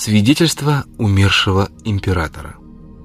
Свидетельство умершего императора.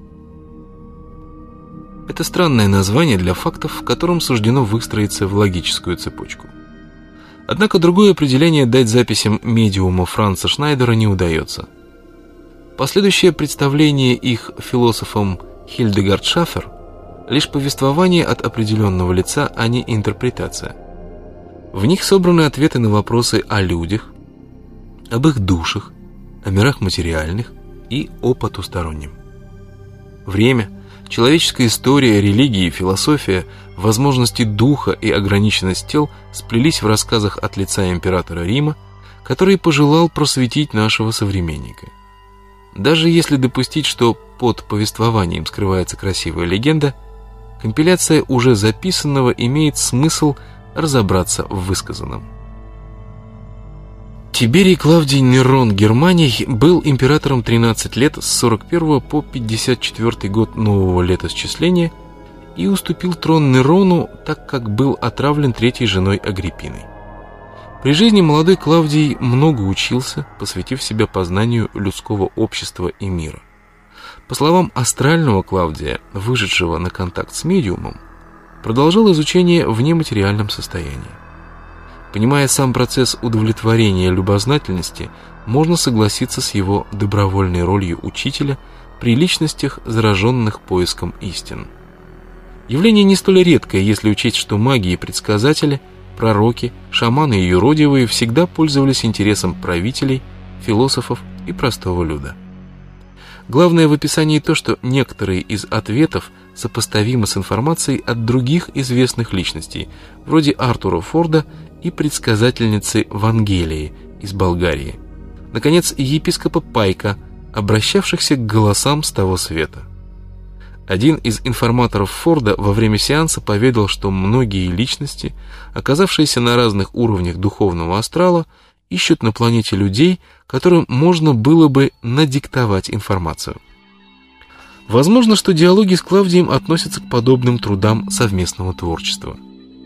Это странное название для фактов, которым суждено выстроиться в логическую цепочку. Однако другое определение дать записям медиума Франца Шнайдера не удается. Последующее представление их философом Хильдегард Шаффер лишь повествование от определенного лица, а не интерпретация. В них собраны ответы на вопросы о людях, об их душах, о мирах материальных и о потустороннем. Время, человеческая история, религия и философия, возможности духа и ограниченность тел сплелись в рассказах от лица императора Рима, который пожелал просветить нашего современника. Даже если допустить, что под повествованием скрывается красивая легенда, компиляция уже записанного имеет смысл разобраться в высказанном. Тиберий Клавдий Нерон Германий был императором 13 лет с 41 по 54 год нового летосчисления и уступил трон Нерону, так как был отравлен третьей женой Агриппиной. При жизни молодой Клавдий много учился, посвятив себя познанию людского общества и мира. По словам астрального Клавдия, вышедшего на контакт с медиумом, продолжал изучение в нематериальном состоянии. Понимая сам процесс удовлетворения любознательности, можно согласиться с его добровольной ролью учителя при личностях, зараженных поиском истин. Явление не столь редкое, если учесть, что маги и предсказатели, пророки, шаманы и юродивые всегда пользовались интересом правителей, философов и простого люда. Главное в описании то, что некоторые из ответов сопоставимы с информацией от других известных личностей, вроде Артура Форда и предсказательницы Вангелии из Болгарии. Наконец, епископа Пайка, обращавшихся к голосам с того света. Один из информаторов Форда во время сеанса поведал, что многие личности, оказавшиеся на разных уровнях духовного астрала, ищут на планете людей, которым можно было бы надиктовать информацию. Возможно, что диалоги с Клавдием относятся к подобным трудам совместного творчества.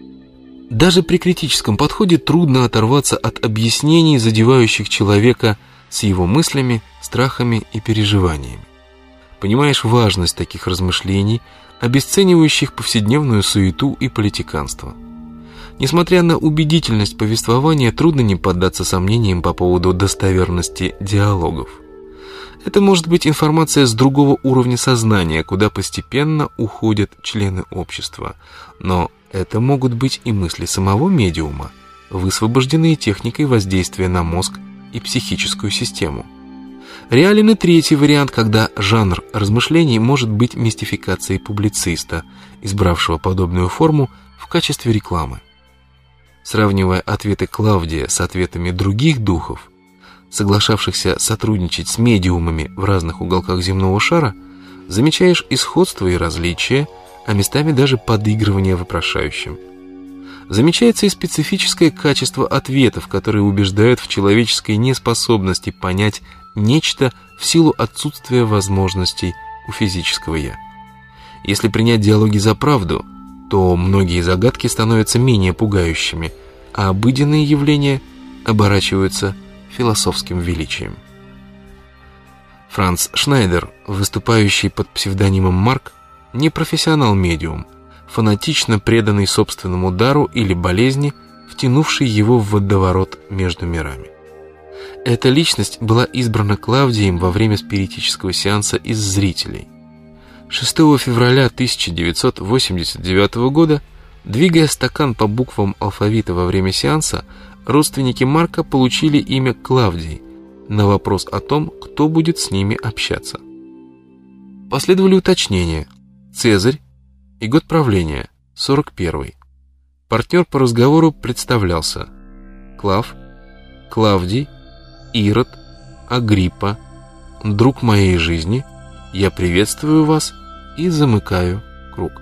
Даже при критическом подходе трудно оторваться от объяснений, задевающих человека с его мыслями, страхами и переживаниями. Понимаешь важность таких размышлений, обесценивающих повседневную суету и политиканство. Несмотря на убедительность повествования, трудно не поддаться сомнениям по поводу достоверности диалогов. Это может быть информация с другого уровня сознания, куда постепенно уходят члены общества. Но это могут быть и мысли самого медиума, высвобожденные техникой воздействия на мозг и психическую систему. Реален и третий вариант, когда жанр размышлений может быть мистификацией публициста, избравшего подобную форму в качестве рекламы. Сравнивая ответы Клавдия с ответами других духов, соглашавшихся сотрудничать с медиумами в разных уголках земного шара, замечаешь и сходство, и различия, а местами даже подыгрывание вопрошающим. Замечается и специфическое качество ответов, которые убеждают в человеческой неспособности понять нечто в силу отсутствия возможностей у физического «я». Если принять диалоги за правду, то многие загадки становятся менее пугающими, а обыденные явления оборачиваются философским величием. Франц Шнайдер, выступающий под псевдонимом Марк, не профессионал-медиум, фанатично преданный собственному дару или болезни, втянувший его в водоворот между мирами. Эта личность была избрана Клавдием во время спиритического сеанса из зрителей. 6 февраля 1989 года, двигая стакан по буквам алфавита во время сеанса, родственники Марка получили имя Клавдий на вопрос о том, кто будет с ними общаться. Последовали уточнения: Цезарь и год правления 41. Партнер по разговору представлялся: Клав, Клавдий, Ирод, Агриппа, друг моей жизни, я приветствую вас и замыкаю круг.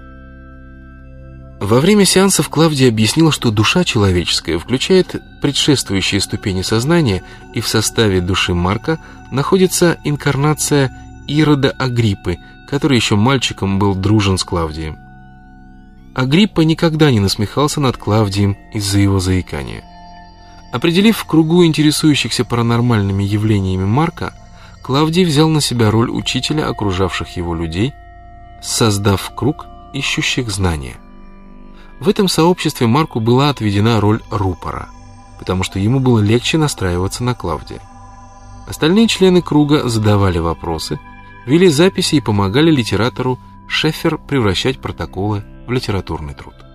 Во время сеансов Клавдий объяснил, что душа человеческая включает предшествующие ступени сознания, и в составе души Марка находится инкарнация Ирода Агриппы, который еще мальчиком был дружен с Клавдием. Агриппа никогда не насмехался над Клавдием из-за его заикания. Определив в кругу интересующихся паранормальными явлениями Марка, Клавдий взял на себя роль учителя окружавших его людей, создав круг ищущих знания. В этом сообществе Марку была отведена роль рупора, потому что ему было легче настраиваться на Клавдия. Остальные члены круга задавали вопросы, вели записи и помогали литератору Шеффер превращать протоколы в литературный труд.